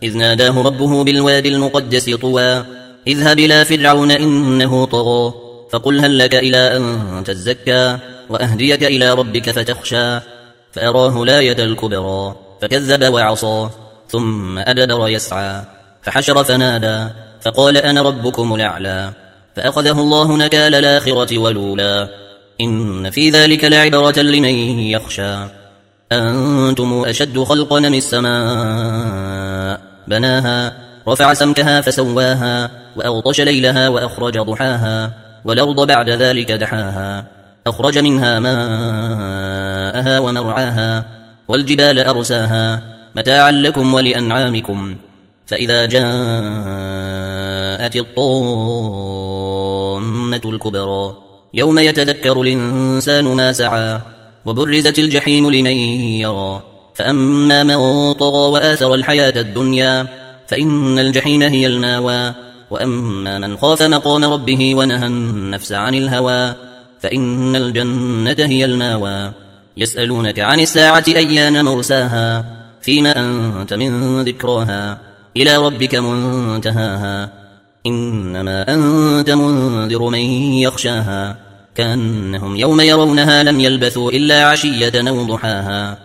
إذ ناداه ربه بالوادي المقدس طوى اذهب إلى فرعون إنه طغى فقل هل لك إلى أن تزكى وأهديك إلى ربك فتخشى فأراه الآية الكبرى فكذب وعصى ثم أدبر يسعى فحشر فنادى فقال أنا ربكم الأعلى فأخذه الله نكال الآخرة والأولى إن في ذلك لعبرة لمن يخشى أنتم أشد خلقا من السماء بناها رفع سمكها فسواها وأغطش ليلها وأخرج ضحاها والأرض بعد ذلك دحاها أخرج منها ماءها ومرعاها والجبال أرساها متاعا لكم ولأنعامكم فإذا جاءت الطامة الكبرى يوم يتذكر الإنسان ما سعى وبرزت الجحيم لمن يرى فأما من طغى وآثر الحياة الدنيا فإن الجحيم هي الماوى وأما من خاف مقام ربه ونهى النفس عن الهوى فإن الجنة هي الماوى يسألونك عن الساعة أيان مرساها فيما أنت من ذكراها إلى ربك منتهاها إنما أنت منذر من يخشاها كأنهم يوم يرونها لم يلبثوا إلا عشية أو ضحاها